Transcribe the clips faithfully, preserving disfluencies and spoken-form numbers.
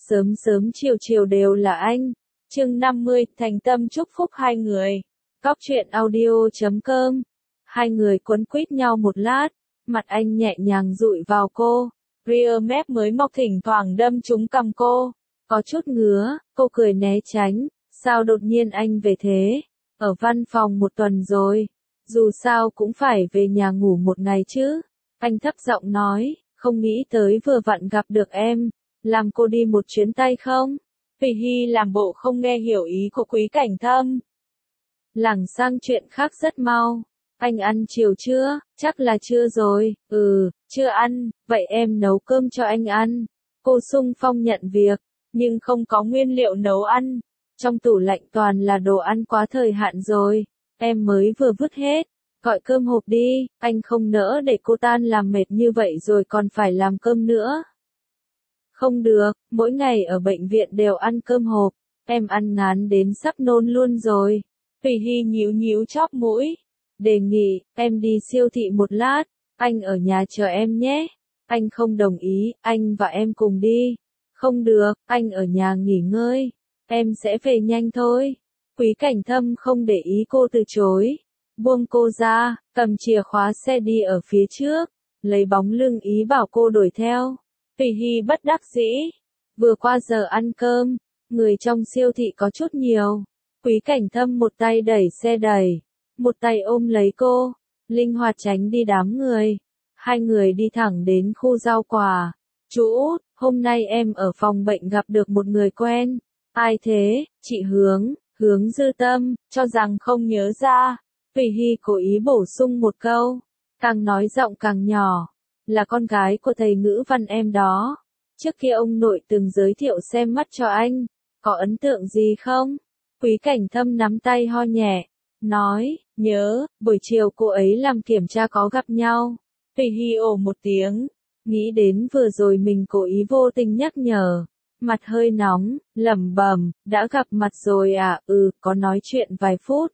Sớm sớm chiều chiều đều là anh. Chương năm mươi, thành tâm chúc phúc hai người. Góc truyện audio chấm com. Hai người quấn quýt nhau một lát, mặt anh nhẹ nhàng dụi vào cô. Rear mép mới mọc thỉnh thoảng đâm trúng cằm cô. Có chút ngứa, cô cười né tránh. Sao đột nhiên anh về thế? Ở văn phòng một tuần rồi. Dù sao cũng phải về nhà ngủ một ngày chứ. Anh thấp giọng nói, không nghĩ tới vừa vặn gặp được em. Làm cô đi một chuyến tay không? Vì Hy làm bộ không nghe hiểu ý của Quý Cảnh Thâm. Lảng sang chuyện khác rất mau. Anh ăn chiều chưa? Chắc là chưa rồi. Ừ, chưa ăn, vậy em nấu cơm cho anh ăn. Cô xung phong nhận việc, nhưng không có nguyên liệu nấu ăn. Trong tủ lạnh toàn là đồ ăn quá thời hạn rồi. Em mới vừa vứt hết. Gọi cơm hộp đi, anh không nỡ để cô tan làm mệt như vậy rồi còn phải làm cơm nữa. Không được, mỗi ngày ở bệnh viện đều ăn cơm hộp, em ăn ngán đến sắp nôn luôn rồi. Tùy Hy nhíu nhíu chóp mũi, đề nghị, em đi siêu thị một lát, anh ở nhà chờ em nhé. Anh không đồng ý, anh và em cùng đi. Không được, anh ở nhà nghỉ ngơi, em sẽ về nhanh thôi. Quý Cảnh Thâm không để ý cô từ chối, buông cô ra, cầm chìa khóa xe đi ở phía trước, lấy bóng lưng ý bảo cô đuổi theo. Tùy Hy bất đắc dĩ, vừa qua giờ ăn cơm, người trong siêu thị có chút nhiều. Quý Cảnh Thâm một tay đẩy xe đẩy, một tay ôm lấy cô, linh hoạt tránh đi đám người. Hai người đi thẳng đến khu rau quả. Chú Út, hôm nay em ở phòng bệnh gặp được một người quen. Ai thế? Chị Hướng, Hướng Dư Tâm, cho rằng không nhớ ra. Tùy Hy cố ý bổ sung một câu, càng nói giọng càng nhỏ. Là con gái của thầy ngữ văn em đó. Trước kia ông nội từng giới thiệu xem mắt cho anh. Có ấn tượng gì không? Quý Cảnh Thâm nắm tay ho nhẹ, nói, nhớ, buổi chiều cô ấy làm kiểm tra có gặp nhau. Tùy Hy ồ một tiếng, nghĩ đến vừa rồi mình cố ý vô tình nhắc nhở. Mặt hơi nóng, lẩm bẩm, đã gặp mặt rồi à, ừ, có nói chuyện vài phút.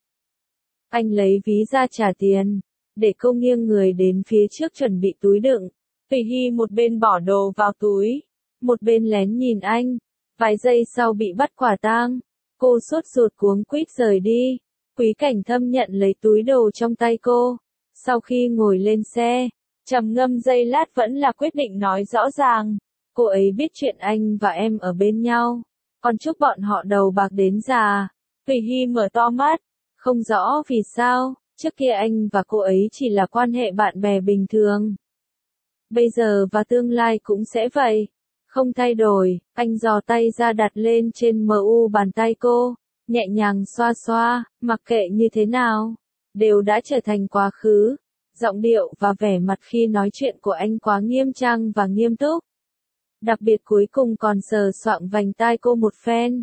Anh lấy ví ra trả tiền, để cô nghiêng người đến phía trước chuẩn bị túi đựng. Tùy Hy một bên bỏ đồ vào túi, một bên lén nhìn anh. Vài giây sau bị bắt quả tang, cô sốt ruột cuống quýt rời đi. Quý Cảnh Thâm nhận lấy túi đồ trong tay cô. Sau khi ngồi lên xe, trầm ngâm giây lát vẫn là quyết định nói rõ ràng. Cô ấy biết chuyện anh và em ở bên nhau, còn chúc bọn họ đầu bạc đến già. Tùy Hy mở to mắt, không rõ vì sao, trước kia anh và cô ấy chỉ là quan hệ bạn bè bình thường. Bây giờ và tương lai cũng sẽ vậy. Không thay đổi, anh giò tay ra đặt lên trên mu bàn tay cô, nhẹ nhàng xoa xoa, mặc kệ như thế nào, đều đã trở thành quá khứ. Giọng điệu và vẻ mặt khi nói chuyện của anh quá nghiêm trang và nghiêm túc. Đặc biệt cuối cùng còn sờ soạng vành tai cô một phen.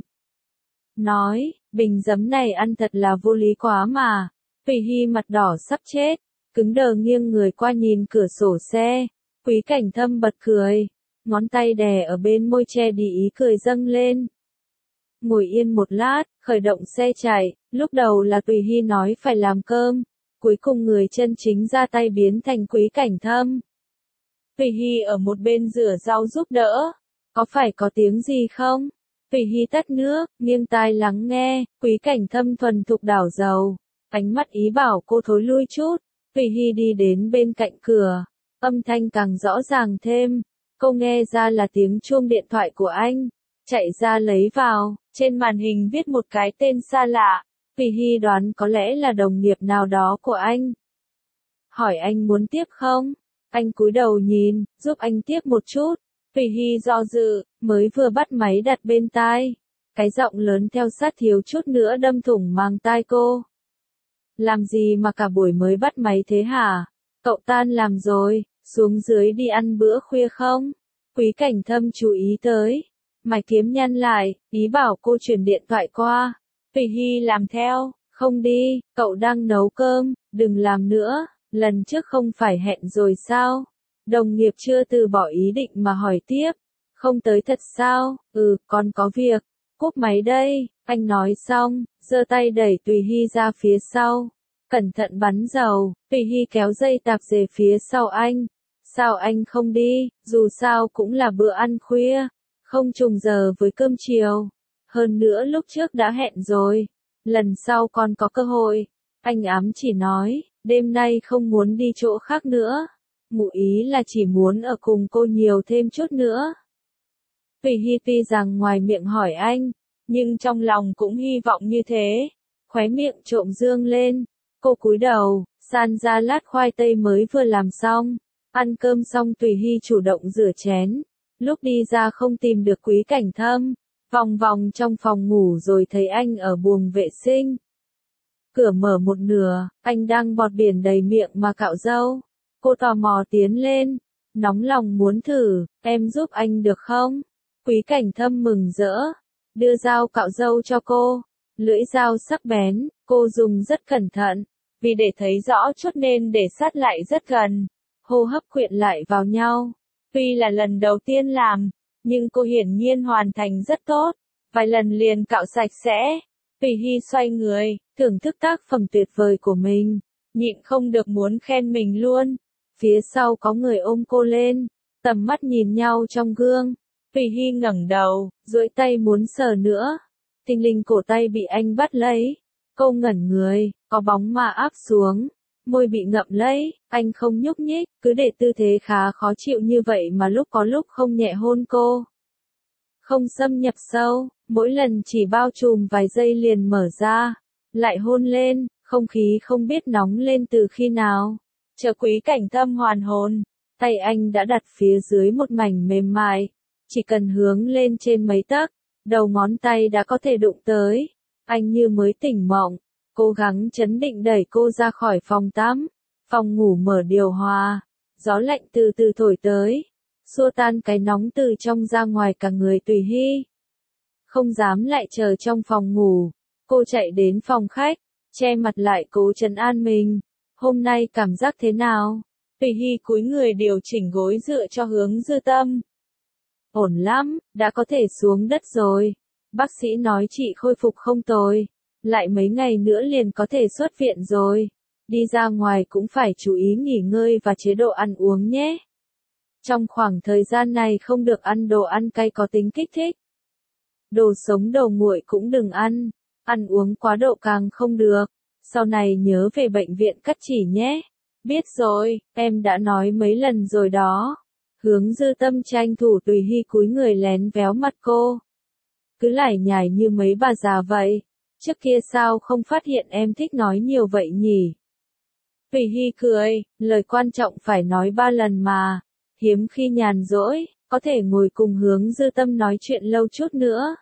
Nói, bình giấm này ăn thật là vô lý quá mà. Tùy Hy mặt đỏ sắp chết, cứng đờ nghiêng người qua nhìn cửa sổ xe. Quý Cảnh Thâm bật cười, ngón tay đè ở bên môi che đi ý cười dâng lên. Ngồi yên một lát, khởi động xe chạy, lúc đầu là Tùy Hy nói phải làm cơm, cuối cùng người chân chính ra tay biến thành Quý Cảnh Thâm. Tùy Hy ở một bên rửa rau giúp đỡ, có phải có tiếng gì không? Tùy Hy tắt nước, nghiêng tai lắng nghe, Quý Cảnh Thâm thuần thục đảo dầu, ánh mắt ý bảo cô thối lui chút. Tùy Hy đi đến bên cạnh cửa, âm thanh càng rõ ràng thêm. Cô nghe ra là tiếng chuông điện thoại của anh, chạy ra lấy vào, trên màn hình viết một cái tên xa lạ. Tùy Hy đoán có lẽ là đồng nghiệp nào đó của anh. Hỏi anh muốn tiếp không? Anh cúi đầu nhìn, giúp anh tiếp một chút. Tùy Hy do dự, mới vừa bắt máy đặt bên tai. Cái giọng lớn theo sát thiếu chút nữa đâm thủng màng tai cô. Làm gì mà cả buổi mới bắt máy thế hả? Cậu tan làm rồi, xuống dưới đi ăn bữa khuya không? Quý Cảnh Thâm chú ý tới. Mày kiếm nhăn lại, ý bảo cô chuyển điện thoại qua. Tùy Hy làm theo, không đi, cậu đang nấu cơm, đừng làm nữa. Lần trước không phải hẹn rồi sao? Đồng nghiệp chưa từ bỏ ý định mà hỏi tiếp. Không tới thật sao? Ừ, còn có việc. Cúp máy đây, anh nói xong, giơ tay đẩy Tùy Hy ra phía sau. Cẩn thận bắn dầu, Tùy Hy kéo dây tạp dề phía sau anh. Sao anh không đi, dù sao cũng là bữa ăn khuya. không trùng giờ với cơm chiều. Hơn nữa lúc trước đã hẹn rồi, lần sau còn có cơ hội. Anh ám chỉ nói, đêm nay không muốn đi chỗ khác nữa. Ngụ ý là chỉ muốn ở cùng cô nhiều thêm chút nữa. Tùy Hy tuy rằng ngoài miệng hỏi anh, nhưng trong lòng cũng hy vọng như thế. Khóe miệng trộm dương lên, cô cúi đầu, san ra lát khoai tây mới vừa làm xong. Ăn cơm xong Tùy Hy chủ động rửa chén. Lúc đi ra không tìm được Quý Cảnh Thâm, vòng vòng trong phòng ngủ rồi thấy anh ở buồng vệ sinh. Cửa mở một nửa, anh đang bọt biển đầy miệng mà cạo râu. Cô tò mò tiến lên, nóng lòng muốn thử, em giúp anh được không? Quý Cảnh Thâm mừng rỡ, đưa dao cạo râu cho cô. Lưỡi dao sắc bén, cô dùng rất cẩn thận, vì để thấy rõ chút nên để sát lại rất gần. Hô hấp quyện lại vào nhau. Tuy là lần đầu tiên làm, nhưng cô hiển nhiên hoàn thành rất tốt. Vài lần liền cạo sạch sẽ. Tùy Hy xoay người, thưởng thức tác phẩm tuyệt vời của mình. Nhịn không được muốn khen mình luôn. Phía sau có người ôm cô lên, tầm mắt nhìn nhau trong gương. Tùy Hy ngẩng đầu, duỗi tay muốn sờ nữa. Tinh linh cổ tay bị anh bắt lấy. Cô ngẩn người, có bóng ma áp xuống. Môi bị ngậm lấy, anh không nhúc nhích, cứ để tư thế khá khó chịu như vậy mà lúc có lúc không nhẹ hôn cô. Không xâm nhập sâu, mỗi lần chỉ bao trùm vài giây liền mở ra. Lại hôn lên, không khí không biết nóng lên từ khi nào. Chờ Quý Cảnh Thâm hoàn hồn, tay anh đã đặt phía dưới một mảnh mềm mại. Chỉ cần hướng lên trên mấy tấc, đầu ngón tay đã có thể đụng tới. Anh như mới tỉnh mộng, cố gắng trấn định đẩy cô ra khỏi phòng tắm. Phòng ngủ mở điều hòa, gió lạnh từ từ thổi tới, xua tan cái nóng từ trong ra ngoài cả người Tùy Hy. Không dám lại chờ trong phòng ngủ, cô chạy đến phòng khách, che mặt lại cố trấn an mình. Hôm nay cảm giác thế nào? Tùy Hy cúi người điều chỉnh gối dựa cho Hướng Dư Tâm. Ổn lắm, đã có thể xuống đất rồi. Bác sĩ nói chị khôi phục không tồi. Lại mấy ngày nữa liền có thể xuất viện rồi. Đi ra ngoài cũng phải chú ý nghỉ ngơi và chế độ ăn uống nhé. Trong khoảng thời gian này không được ăn đồ ăn cay có tính kích thích. Đồ sống đồ nguội cũng đừng ăn. Ăn uống quá độ càng không được. Sau này nhớ về bệnh viện cắt chỉ nhé. Biết rồi, em đã nói mấy lần rồi đó. Hướng Dư Tâm tranh thủ Tùy Hy cúi người lén véo mặt cô. Cứ lải nhải như mấy bà già vậy. Trước kia sao không phát hiện em thích nói nhiều vậy nhỉ? Tùy Hy cười, lời quan trọng phải nói ba lần mà. Hiếm khi nhàn rỗi, có thể ngồi cùng Hướng Dư Tâm nói chuyện lâu chút nữa.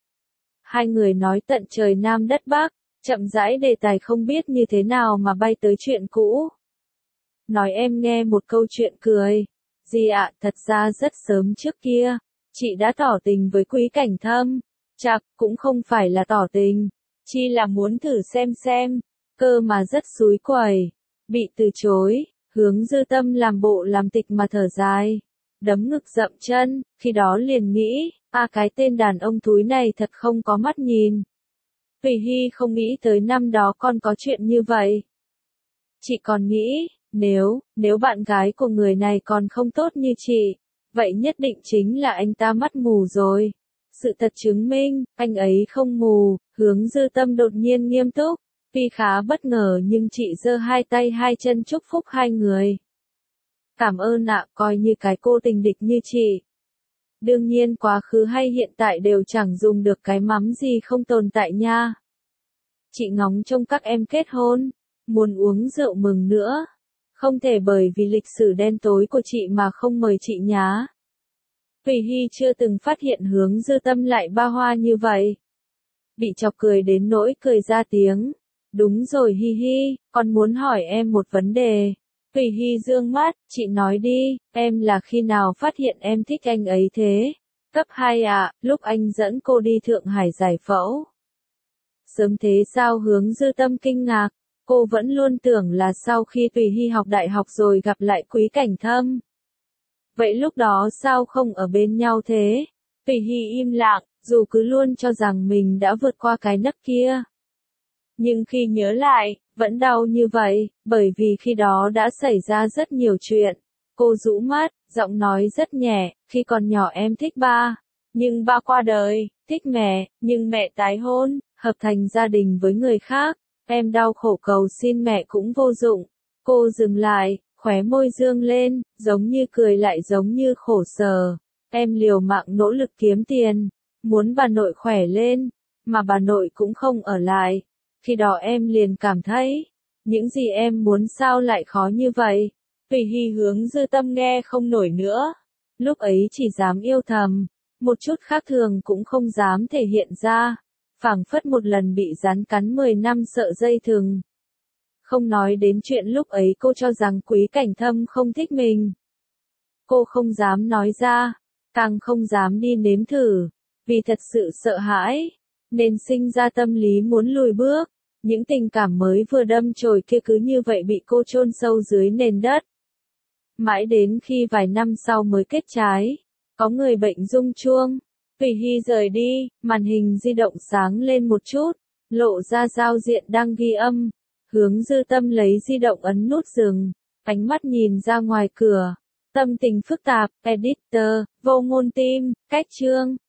Hai người nói tận trời Nam đất Bắc, chậm rãi đề tài không biết như thế nào mà bay tới chuyện cũ. Nói em nghe một câu chuyện cười. Gì ạ, thật ra rất sớm trước kia, chị đã tỏ tình với Quý Cảnh Thâm. Chạc, cũng không phải là tỏ tình, chỉ là muốn thử xem xem, cơ mà rất xúi quẩy. Bị từ chối, Hướng Dư Tâm làm bộ làm tịch mà thở dài, đấm ngực dậm chân, khi đó liền nghĩ, à cái tên đàn ông thúi này thật không có mắt nhìn. Tùy Hy không nghĩ tới năm đó còn có chuyện như vậy. Chị còn nghĩ, nếu, nếu bạn gái của người này còn không tốt như chị, vậy nhất định chính là anh ta mắt mù rồi. Sự thật chứng minh, anh ấy không mù. Hướng Dư Tâm đột nhiên nghiêm túc. Tuy khá bất ngờ nhưng chị giơ hai tay hai chân chúc phúc hai người. Cảm ơn ạ, coi như cái cô tình địch như chị. Đương nhiên quá khứ hay hiện tại đều chẳng dùng được cái mắm gì không tồn tại nha. Chị ngóng trông các em kết hôn, muốn uống rượu mừng nữa. Không thể bởi vì lịch sử đen tối của chị mà không mời chị nhá. Tùy Hy chưa từng phát hiện Hướng Dư Tâm lại ba hoa như vậy. Bị chọc cười đến nỗi cười ra tiếng. Đúng rồi Hi Hi, con muốn hỏi em một vấn đề. Tùy Hy dương mắt, chị nói đi, em là khi nào phát hiện em thích anh ấy thế? Cấp hai ạ, lúc anh dẫn cô đi Thượng Hải giải phẫu. Sớm thế sao? Hướng Dư Tâm kinh ngạc. Cô vẫn luôn tưởng là sau khi Tùy Hy học đại học rồi gặp lại Quý Cảnh Thâm. Vậy lúc đó sao không ở bên nhau thế? Tùy Hy im lặng, dù cứ luôn cho rằng mình đã vượt qua cái nấc kia. Nhưng khi nhớ lại, vẫn đau như vậy, bởi vì khi đó đã xảy ra rất nhiều chuyện. Cô rũ mắt, giọng nói rất nhẹ, khi còn nhỏ em thích ba. nhưng ba qua đời, thích mẹ, nhưng mẹ tái hôn, hợp thành gia đình với người khác. Em đau khổ cầu xin mẹ cũng vô dụng. Cô dừng lại, khóe môi dương lên, giống như cười lại giống như khổ sở. Em liều mạng nỗ lực kiếm tiền, muốn bà nội khỏe lên, mà bà nội cũng không ở lại. Khi đó em liền cảm thấy, những gì em muốn sao lại khó như vậy. Vì Hy hướng Dư Tâm nghe không nổi nữa. Lúc ấy chỉ dám yêu thầm, một chút khác thường cũng không dám thể hiện ra. Phảng phất một lần bị rắn cắn mười năm sợ dây thừng. Không nói đến chuyện lúc ấy cô cho rằng Quý Cảnh Thâm không thích mình. Cô không dám nói ra, càng không dám đi nếm thử, vì thật sự sợ hãi, nên sinh ra tâm lý muốn lùi bước. Những tình cảm mới vừa đâm chồi kia cứ như vậy bị cô chôn sâu dưới nền đất. Mãi đến khi vài năm sau mới kết trái, có người bệnh rung chuông. Vì Hy rời đi, màn hình di động sáng lên một chút, lộ ra giao diện đang ghi âm. Hướng Dư Tâm lấy di động ấn nút dừng, ánh mắt nhìn ra ngoài cửa. Tâm tình phức tạp, editor, vô ngôn tim, cách chương.